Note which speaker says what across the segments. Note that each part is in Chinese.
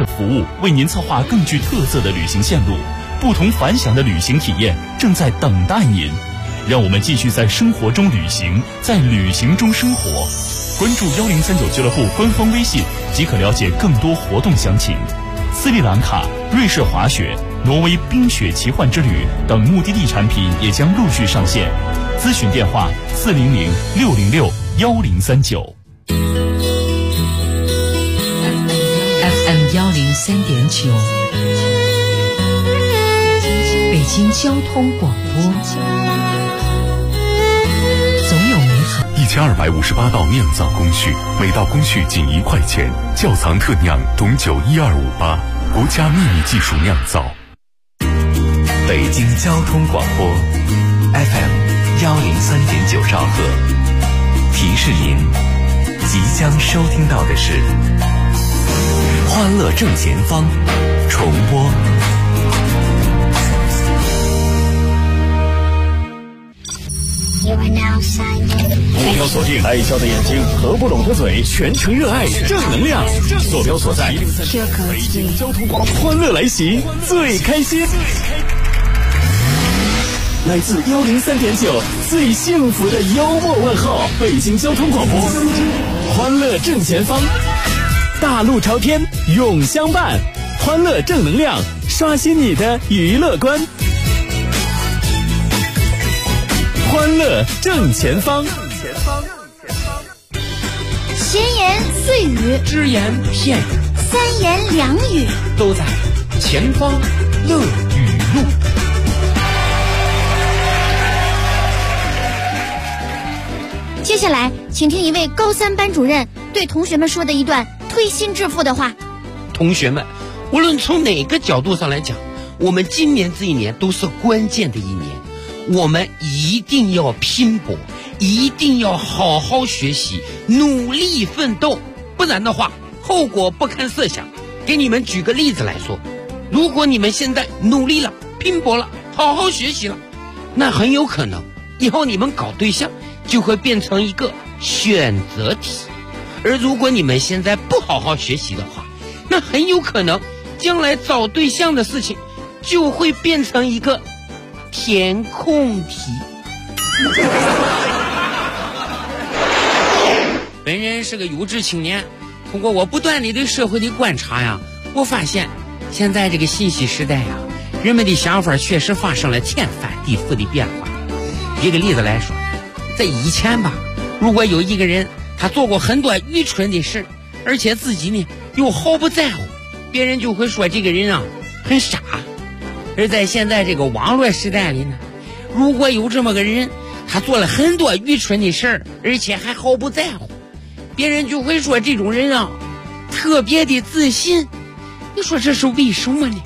Speaker 1: 服务，为您策划更具特色的旅行线路，不同凡响的旅行体验正在等待您。让我们继续在生活中旅行，在旅行中生活。关注1039俱乐部官方微信即可了解更多活动详情。斯里兰卡、瑞士滑雪、挪威冰雪奇幻之旅等目的地产品也将陆续上线。咨询电话400-606-1039。
Speaker 2: FM 103.9，北京交通广播。总有美好。
Speaker 3: 1258道酿造工序，每道工序仅1块钱。窖藏特酿董酒12588，国家秘密技术酿造。
Speaker 4: 北京交通广播 FM 103.9兆赫，提示您即将收听到的是欢乐正前方重播。
Speaker 5: 目标锁定，爱笑的眼睛，合不拢的嘴，全程热爱正能量。坐标所在，北京交通广播，欢乐来袭，最开心。来自103.9最幸福的幽默问候，北京交通广播，欢乐正前方，大路朝天，永相伴，欢乐正能量，刷新你的娱乐观。欢乐正前方，
Speaker 6: 闲言碎语，
Speaker 7: 只言片语，
Speaker 6: 三言两语，
Speaker 7: 都在前方乐语录。
Speaker 6: 接下来，请听一位高3班主任对同学们说的一段推心置腹的话。
Speaker 7: 同学们，无论从哪个角度上来讲，我们今年这一年都是关键的一年。我们一定要拼搏，一定要好好学习，努力奋斗，不然的话后果不堪设想。给你们举个例子来说，如果你们现在努力了，拼搏了，好好学习了，那很有可能以后你们搞对象就会变成一个选择题。而如果你们现在不好好学习的话，那很有可能将来找对象的事情就会变成一个填空题。本人是个有志青年，通过我不断地对社会的观察呀，我发现现在这个信息时代呀，人们的想法确实发生了天翻地覆的变化。举个例子来说，在以前吧，如果有一个人他做过很多愚蠢的事，而且自己呢又毫不在乎，别人就会说这个人啊很傻。而在现在这个网络时代里呢，如果有这么个人，他做了很多愚蠢的事儿，而且还毫不在乎，别人就会说这种人啊特别的自信。你说这是为什么呢？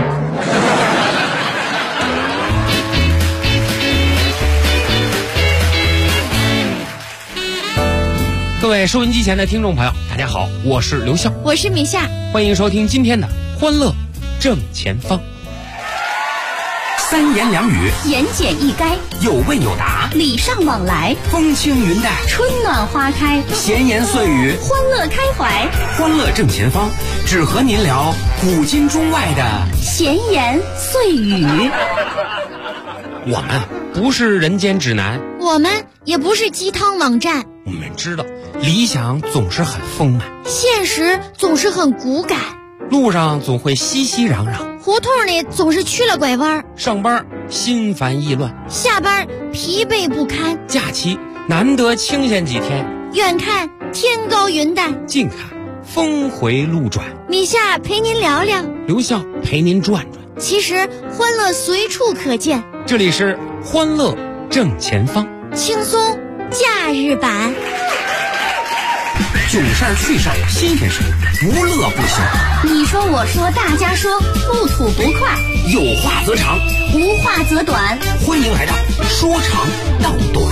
Speaker 7: 各位收音机前的听众朋友，大家好，我是刘笑，
Speaker 6: 我是米夏，
Speaker 7: 欢迎收听今天的欢乐正前方。
Speaker 4: 三言两语，
Speaker 6: 言简意赅，
Speaker 4: 有问有答，
Speaker 6: 礼尚往来，
Speaker 4: 风轻云淡，
Speaker 6: 春暖花开，
Speaker 4: 闲言碎语，
Speaker 6: 欢乐开怀。
Speaker 4: 欢乐正前方，只和您聊古今中外的
Speaker 6: 闲言碎语。
Speaker 7: 我们不是人间指南，
Speaker 6: 我们也不是鸡汤网站，
Speaker 7: 我们知道理想总是很丰满，
Speaker 6: 现实总是很骨感，
Speaker 7: 路上总会熙熙攘攘，
Speaker 6: 胡同里总是曲了拐弯，
Speaker 7: 上班心烦意乱，
Speaker 6: 下班疲惫不堪，
Speaker 7: 假期难得清闲几天，
Speaker 6: 远看天高云淡，
Speaker 7: 近看峰回路转。
Speaker 6: 米夏陪您聊聊，
Speaker 7: 刘笑陪您转转，
Speaker 6: 其实欢乐随处可见。这
Speaker 7: 里是欢乐正前方，
Speaker 6: 轻松假日版。
Speaker 4: 囧事儿趣事儿新鲜事儿，无乐不休。
Speaker 6: 你说我说大家说，不吐不快，
Speaker 4: 有话则长，
Speaker 6: 无话则短。
Speaker 4: 欢迎来到说长道短。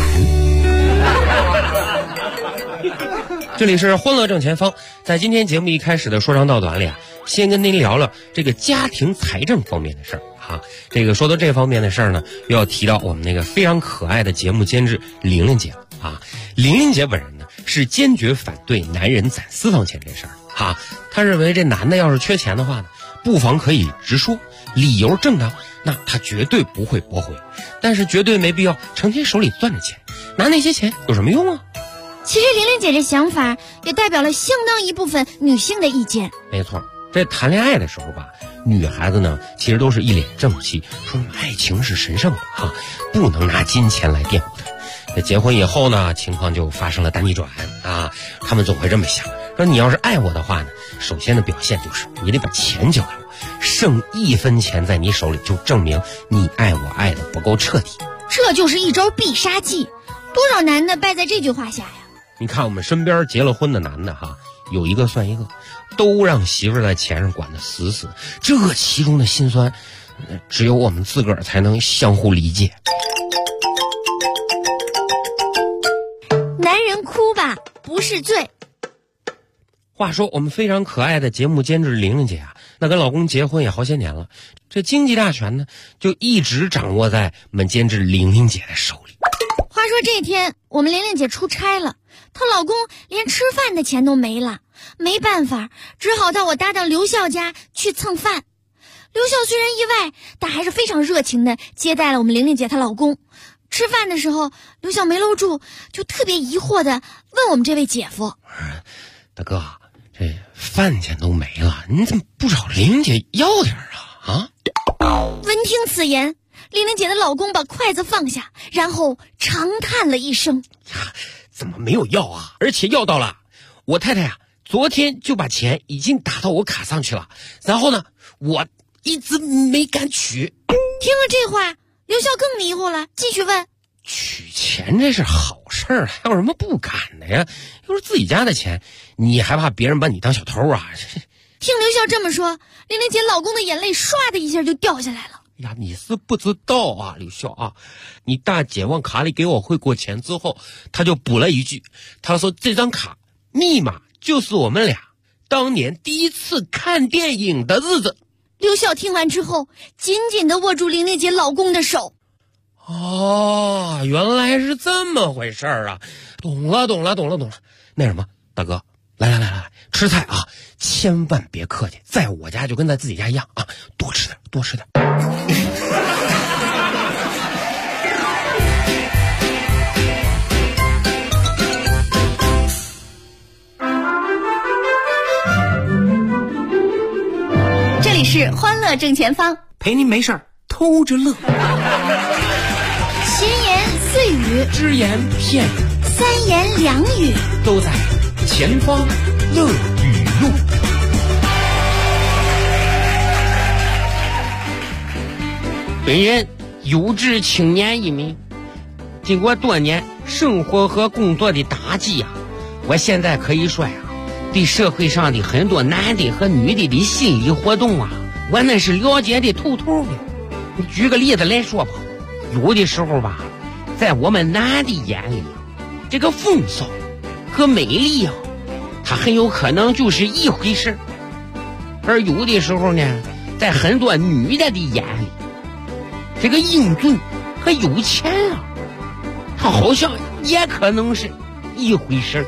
Speaker 7: 这里是欢乐正前方，在今天节目一开始的说长道短里啊，先跟您聊了这个家庭财政方面的事儿啊。这个说到这方面的事儿呢，又要提到我们那个非常可爱的节目监制玲玲姐啊。玲玲姐本人呢是坚决反对男人攒私房钱这事儿哈，他认为这男的要是缺钱的话呢，不妨可以直说，理由正当，那他绝对不会驳回，但是绝对没必要成天手里攥着钱，拿那些钱有什么用啊？
Speaker 6: 其实玲玲姐这想法也代表了相当一部分女性的意见。
Speaker 7: 没错，这谈恋爱的时候吧，女孩子呢其实都是一脸正气，说爱情是神圣的哈，不能拿金钱来玷污它。那结婚以后呢，情况就发生了大逆转啊！他们总会这么想，说你要是爱我的话呢，首先的表现就是你得把钱交给我，剩1分钱在你手里就证明你爱我爱的不够彻底。
Speaker 6: 这就是一招必杀技，多少男的败在这句话下呀！
Speaker 7: 你看我们身边结了婚的男的哈，有一个算一个，都让媳妇儿在钱上管得死死，这其中的辛酸，只有我们自个儿才能相互理解。
Speaker 6: 男人哭吧不是罪。
Speaker 7: 话说我们非常可爱的节目监制玲玲姐啊，那跟老公结婚也好些年了，这经济大权呢就一直掌握在我们监制玲玲姐的手里。
Speaker 6: 话说这天我们玲玲姐出差了，她老公连吃饭的钱都没了，没办法，只好到我搭档刘笑家去蹭饭。刘笑虽然意外，但还是非常热情的接待了我们玲玲姐她老公。吃饭的时候，刘笑没搂住，就特别疑惑的问我们这位姐夫：
Speaker 7: 大哥，这饭钱都没了，你怎么不找玲玲姐要点啊？
Speaker 6: 闻听此言，玲玲姐的老公把筷子放下，然后长叹了一声：
Speaker 7: 怎么没有要啊？而且要到了，我太太啊，昨天就把钱已经打到我卡上去了，然后呢，我一直没敢取。
Speaker 6: 听了这话，刘笑更迷糊了，继续问：
Speaker 7: 取钱这是好事儿，还有什么不敢的呀？又是自己家的钱，你还怕别人把你当小偷啊？
Speaker 6: 听刘笑这么说，玲玲姐老公的眼泪唰的一下就掉下来了。
Speaker 7: 呀，你是不知道啊，刘笑啊，你大姐往卡里给我汇过钱之后，她就补了一句，她说这张卡密码就是我们俩当年第一次看电影的日子。
Speaker 6: 刘笑听完之后，紧紧地握住玲玲姐老公的手。
Speaker 7: 哦，原来是这么回事啊！懂了。那什么，大哥，来，吃菜啊，千万别客气，在我家就跟在自己家一样啊，多吃点。
Speaker 6: 这里是欢乐正前方，
Speaker 5: 陪您没事偷着乐。
Speaker 6: 闲言碎语，
Speaker 7: 只言片语，
Speaker 6: 三言两语，
Speaker 7: 都在前方乐语录。本人有志青年一名，经过多年生活和工作的打击呀，我现在可以说呀，对社会上的很多男的和女的的心理活动啊，我那是了解的透透的。你举个例子来说吧，有的时候吧，在我们男的眼里，这个风骚和美丽啊，它很有可能就是一回事，而有的时候呢，在很多女的眼里，这个英俊和有钱啊，它好像也可能是一回事。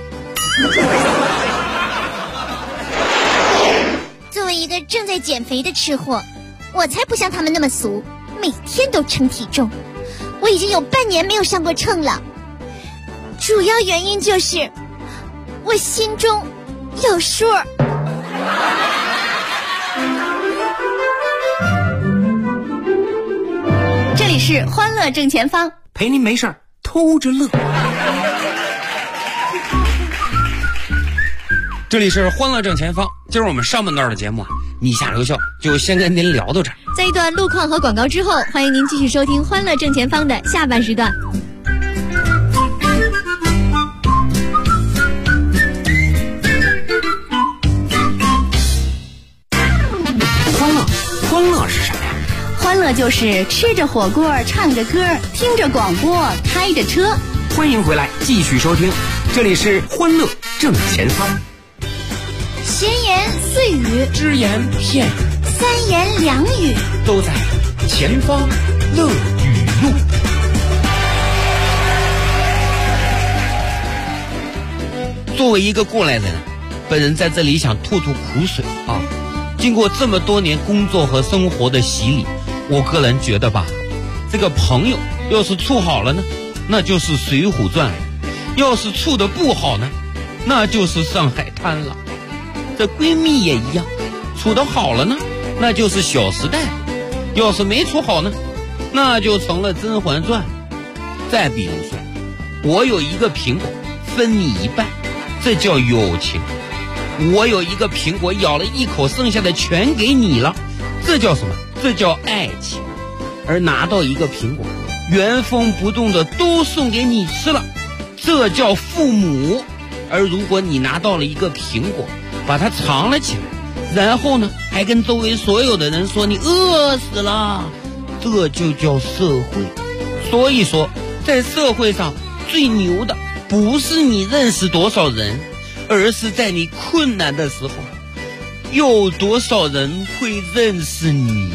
Speaker 6: 作为一个正在减肥的吃货，我才不像他们那么俗，每天都称体重。我已经有半年没有上过秤了，主要原因就是我心中有数。这里是欢乐正前方，
Speaker 5: 陪您没事偷着乐。
Speaker 7: 这里是欢乐正前方，今儿我们上半段的节目啊，你下刘笑就先跟您聊到这儿。
Speaker 6: 在一段路况和广告之后，欢迎您继续收听欢乐正前方的下半时段。
Speaker 5: 欢乐是什么呀？
Speaker 6: 欢乐就是吃着火锅，唱着歌，听着广播，开着车。
Speaker 5: 欢迎回来，继续收听，这里是欢乐正前方。
Speaker 6: 闲言碎语，
Speaker 7: 只言片语，
Speaker 6: 三言两语，
Speaker 7: 都在前方乐语录。作为一个过来人， 本人在这里想吐苦水啊！经过这么多年工作和生活的洗礼，我个人觉得吧，这个朋友要是处好了呢，那就是《水浒传》了；要是处的不好呢，那就是《上海滩》了。这闺蜜也一样，处的好了呢，那就是《小时代》；要是没处好呢，那就成了《甄嬛传》。再比如说，我有一个苹果，分你一半，这叫友情；我有一个苹果，咬了一口，剩下的全给你了，这叫什么？这叫爱情。而拿到一个苹果，原封不动的都送给你吃了，这叫父母。而如果你拿到了一个苹果，把它藏了起来，然后呢，还跟周围所有的人说你饿死了，这就叫社会。所以说，在社会上最牛的不是你认识多少人，而是在你困难的时候，有多少人会认识你。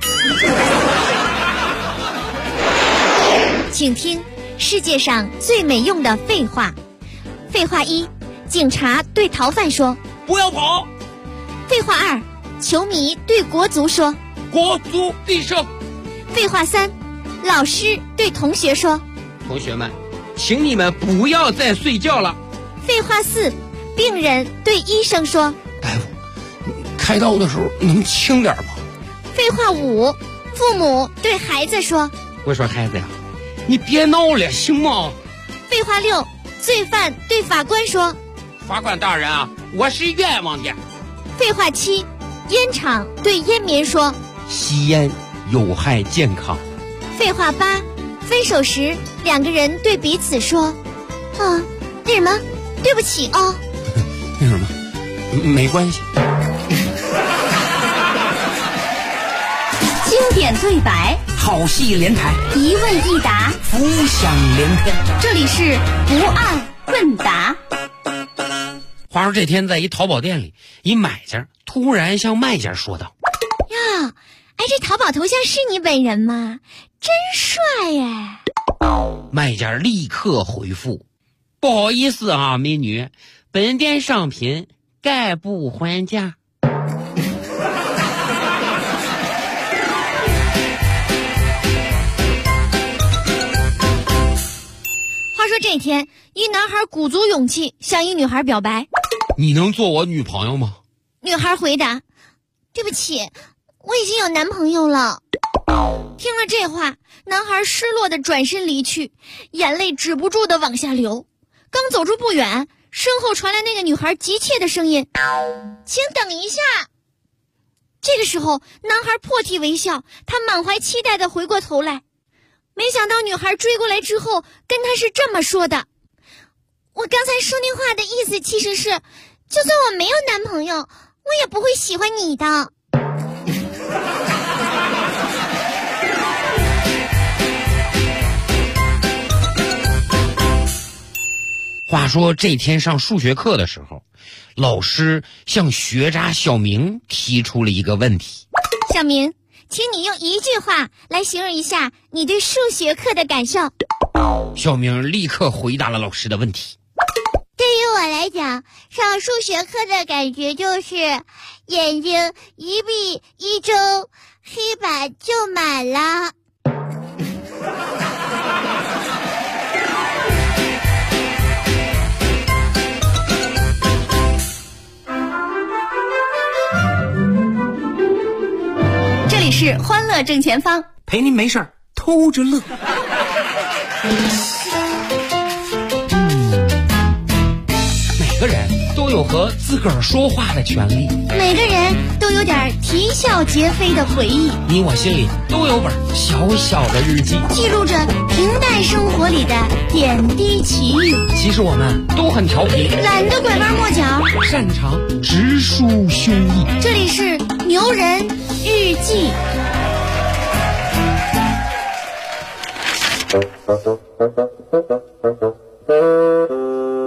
Speaker 6: 请听世界上最没用的废话。废话一，警察对逃犯说
Speaker 7: 不要跑。
Speaker 6: 废话二，球迷对国足说
Speaker 7: 国足必胜。
Speaker 6: 废话三，老师对同学说
Speaker 7: 同学们，请你们不要再睡觉了。
Speaker 6: 废话四，病人对医生说
Speaker 7: 大夫，开刀的时候能轻点吗？
Speaker 6: 废话五，父母对孩子说
Speaker 7: 我说孩子呀，你别闹了行吗？
Speaker 6: 废话六，罪犯对法官说
Speaker 7: 法官大人啊，我是冤枉的。
Speaker 6: 废话七，烟厂对烟民说
Speaker 7: 吸烟有害健康。
Speaker 6: 废话八，分手时两个人对彼此说那什么，对不起哦。
Speaker 7: 那什么，没关系。
Speaker 6: 经典对白，
Speaker 2: 好戏连台，
Speaker 6: 一问一答，
Speaker 2: 浮想联翩。
Speaker 6: 这里是不二问答。
Speaker 7: 话说这天在一淘宝店里，一买家突然向卖家说道：
Speaker 6: 呀，这淘宝头像是你本人吗？真帅耶！
Speaker 7: 卖家立刻回复：不好意思啊，美女，本店商品概不还价。
Speaker 6: 话说这天，一男孩鼓足勇气向一女孩表白：
Speaker 7: 你能做我女朋友吗？
Speaker 6: 女孩回答：对不起，我已经有男朋友了。听了这话，男孩失落地转身离去，眼泪止不住地往下流。刚走出不远，身后传来那个女孩急切的声音：请等一下。这个时候，男孩破涕为笑，他满怀期待地回过头来，没想到女孩追过来之后跟他是这么说的：我刚才说那话的意思其实是，就算我没有男朋友，我也不会喜欢你的。
Speaker 7: 话说这天上数学课的时候，老师向学渣小明提出了一个问题：
Speaker 6: 小明，请你用一句话来形容一下你对数学课的感受。
Speaker 7: 小明立刻回答了老师的问题：
Speaker 6: 对于我来讲，上数学课的感觉就是眼睛一闭一睁，黑板就满了。这里是欢乐正前方，
Speaker 2: 陪您没事儿偷着乐。
Speaker 7: 每个人都有和自个儿说话的权利，
Speaker 6: 每个人都有点啼笑皆非的回忆，
Speaker 7: 你我心里都有本小小的日记，
Speaker 6: 记录着平淡生活里的点滴奇遇。
Speaker 7: 其实我们都很调皮，
Speaker 6: 懒得拐弯抹角，
Speaker 7: 擅长直抒胸臆。
Speaker 6: 这里是牛人日记。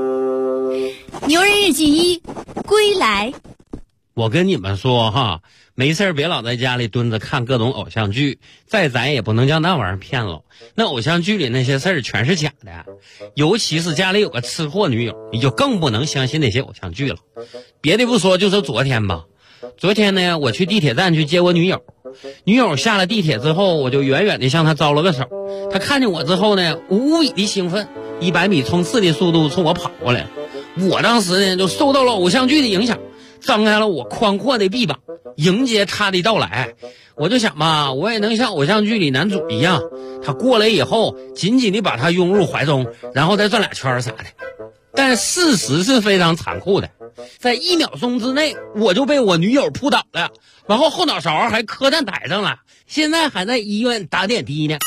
Speaker 6: 牛人日记一，归来。
Speaker 7: 我跟你们说哈， 没事别老在家里蹲着看各种偶像剧，再咱也不能将那玩意儿骗了。那偶像剧里那些事儿全是假的，尤其是家里有个吃货女友，你就更不能相信那些偶像剧了。别的不说，就是昨天吧。昨天呢，我去地铁站去接我女友，女友下了地铁之后，我就远远地向她招了个手。她看见我之后呢，无比的兴奋，100米冲刺的速度冲我跑过来了。我当时呢就受到了偶像剧的影响，张开了我宽阔的臂膀，迎接她的到来。我就想吧，我也能像偶像剧里男主一样，他过来以后紧紧地把她拥入怀中，然后再转俩圈啥的。但事实是非常残酷的，在1秒钟之内我就被我女友扑倒了，然后后脑勺还磕蛋台上了，现在还在医院打点滴呢。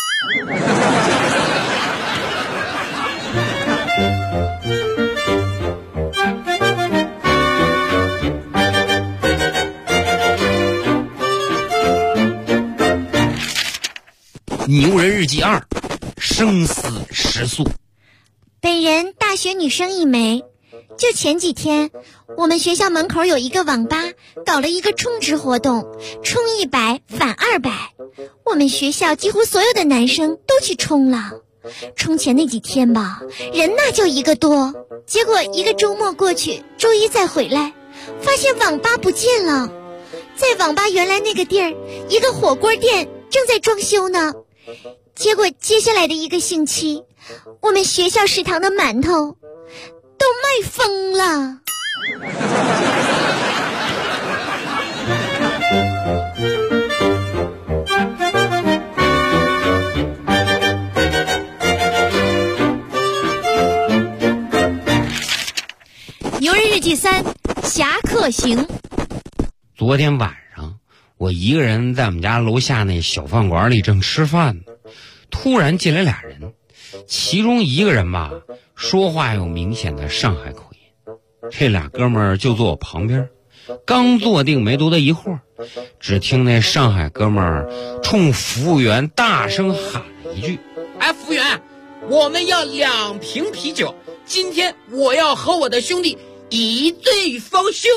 Speaker 7: 牛人日记2，生死时速。
Speaker 6: 本人大学女生一枚，就前几天，我们学校门口有一个网吧搞了一个充值活动，充100返200，我们学校几乎所有的男生都去充了。充钱那几天吧，人那就一个多，结果一个周末过去，周一再回来，发现网吧不见了。在网吧原来那个地儿，一个火锅店正在装修呢。结果接下来的1个星期，我们学校食堂的馒头都卖疯了。牛人日记3，侠客行。
Speaker 7: 昨天晚上我一个人在我们家楼下那小饭馆里正吃饭呢，突然进来俩人，其中一个人吧说话有明显的上海口音，这俩哥们儿就坐我旁边，刚坐定没多大一会儿，只听那上海哥们儿冲服务员大声喊了一句：哎，服务员，我们要2瓶啤酒，今天我要和我的兄弟一醉方休。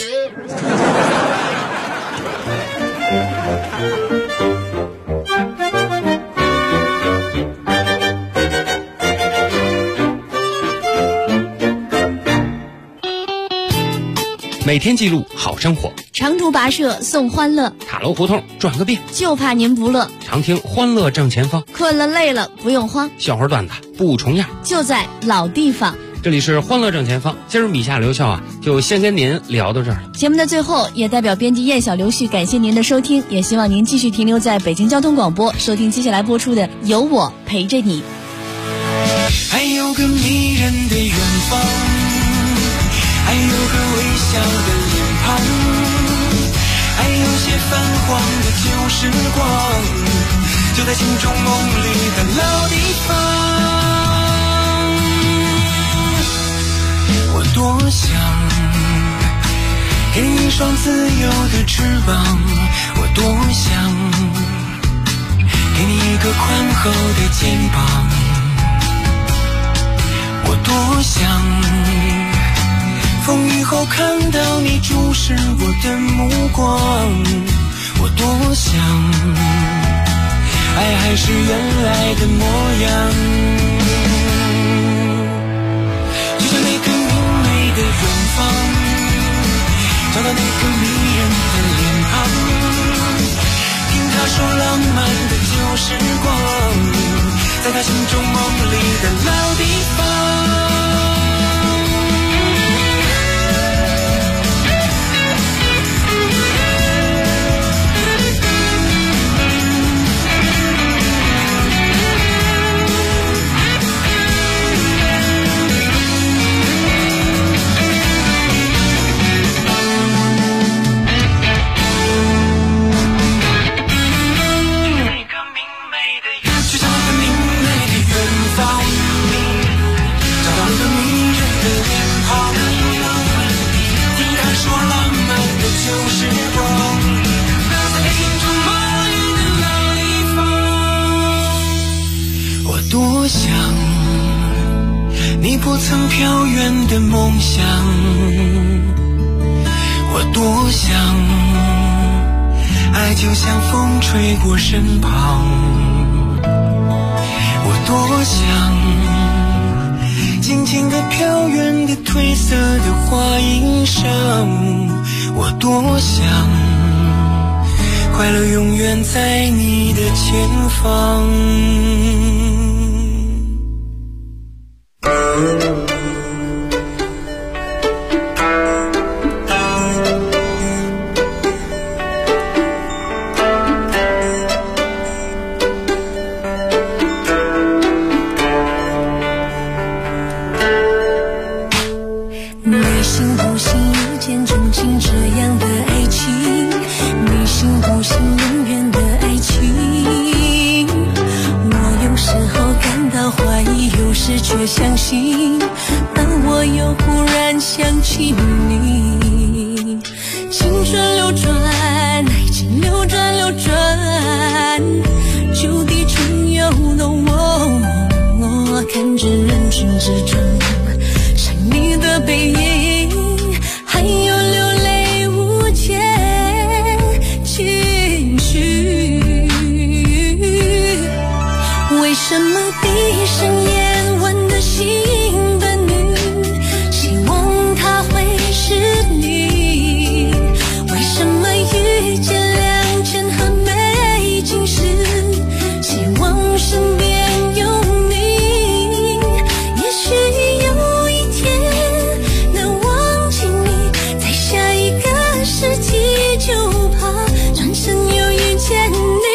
Speaker 7: 每天记录好生活，
Speaker 6: 长途跋涉送欢乐，
Speaker 7: 塔楼胡同转个遍，
Speaker 6: 就怕您不乐。
Speaker 7: 常听欢乐正前方，
Speaker 6: 困了累了不用慌，
Speaker 7: 笑话段子不重样，
Speaker 6: 就在老地方。
Speaker 7: 这里是欢乐正前方，今儿米夏刘笑就先跟您聊到这儿了。
Speaker 6: 节目的最后，也代表编辑燕小刘旭感谢您的收听，也希望您继续停留在北京交通广播，收听接下来播出的《有我陪着你》。
Speaker 8: 还有个迷人的远方，还有个微笑的脸庞，还有些泛黄的旧时光，就在心中梦里的老地方。我多想给你一双自由的翅膀，我多想给你一个宽厚的肩膀，我多想风雨后看到你注视我的目光，我多想爱还是原来的模样，就像那个明媚的远方，找到那个迷人的脸庞，听他说浪漫的旧时光，在他心中梦里的老地方。多想你不曾飘远的梦想，我多想就像风吹过身旁，我多想静静地飘远的褪色的花衣裳，我多想快乐永远在你的前方。
Speaker 9: 却相信，但我又忽然想起你。青春流转，爱情流转流转，就地重游的我，看着人群之中想你的背影，还有流泪无解情绪。为什么闭上眼问的心的你，希望它会是你？为什么遇见两千和美景时，希望身边有你？也许有一天能忘记你，在下一个世纪就怕转身又遇见你。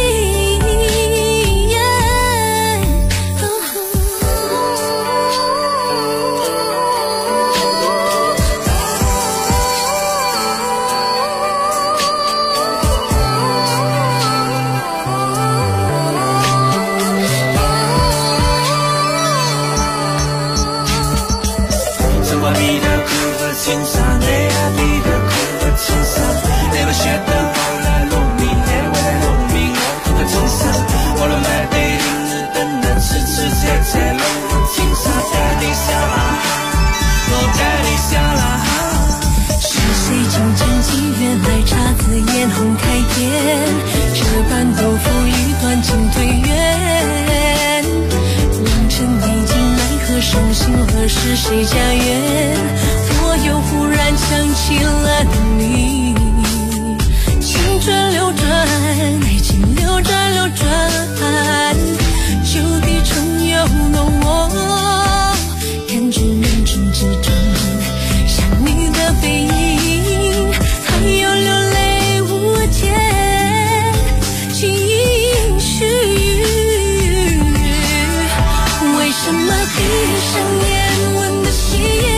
Speaker 9: 眼红开眼，这般都付一段情对缘。良辰美景奈何伤心，何时谁家园？我又忽然想起了你。青春流转，爱情流转流转，就地重游的我，看着人群之中想你的背影，还有流泪无解情绪。为什么闭上眼问的心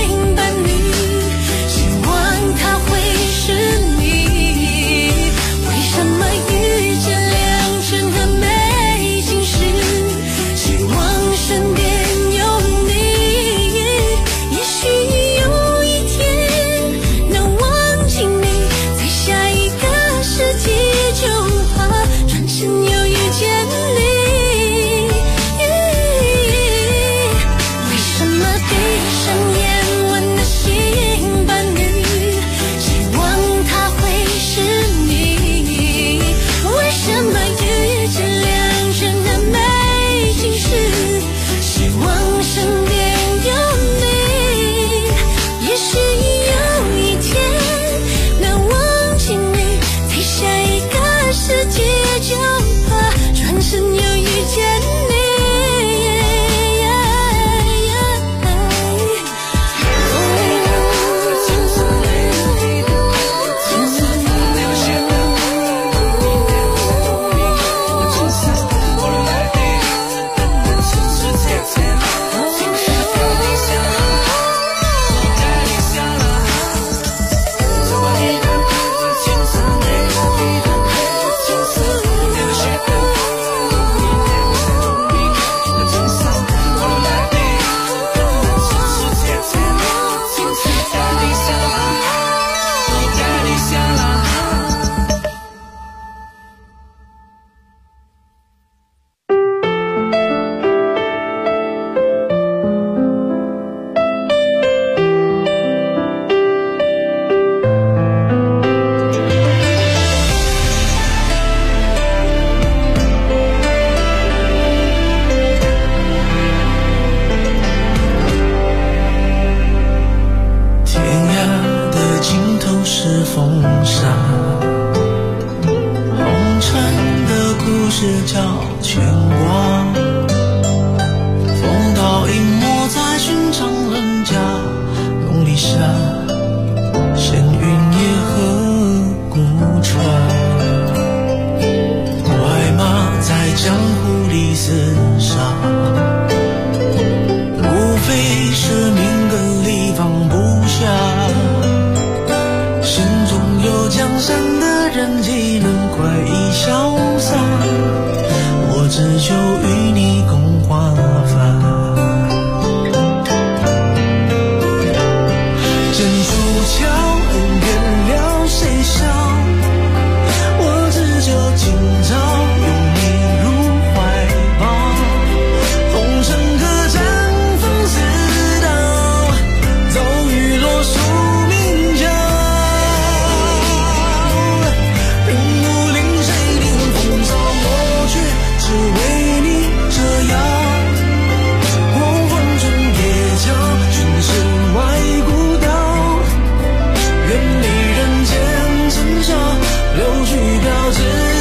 Speaker 8: 是叫牵挂，风倒影没在寻常人家，浓篱下闲云野鹤孤船，快马在江湖里厮杀，无非是命根里放不下，心中有江山的人岂能快意潇洒，我只求与你共华发，珍珠桥恩怨了谁笑，我只求今朝拥你入怀抱，红尘客栈风似刀，骤雨落宿命角，人无令谁领风骚，我却只为你折腰，黄昏春夜桥，寻身外古道，远离人间尘嚣，留去标志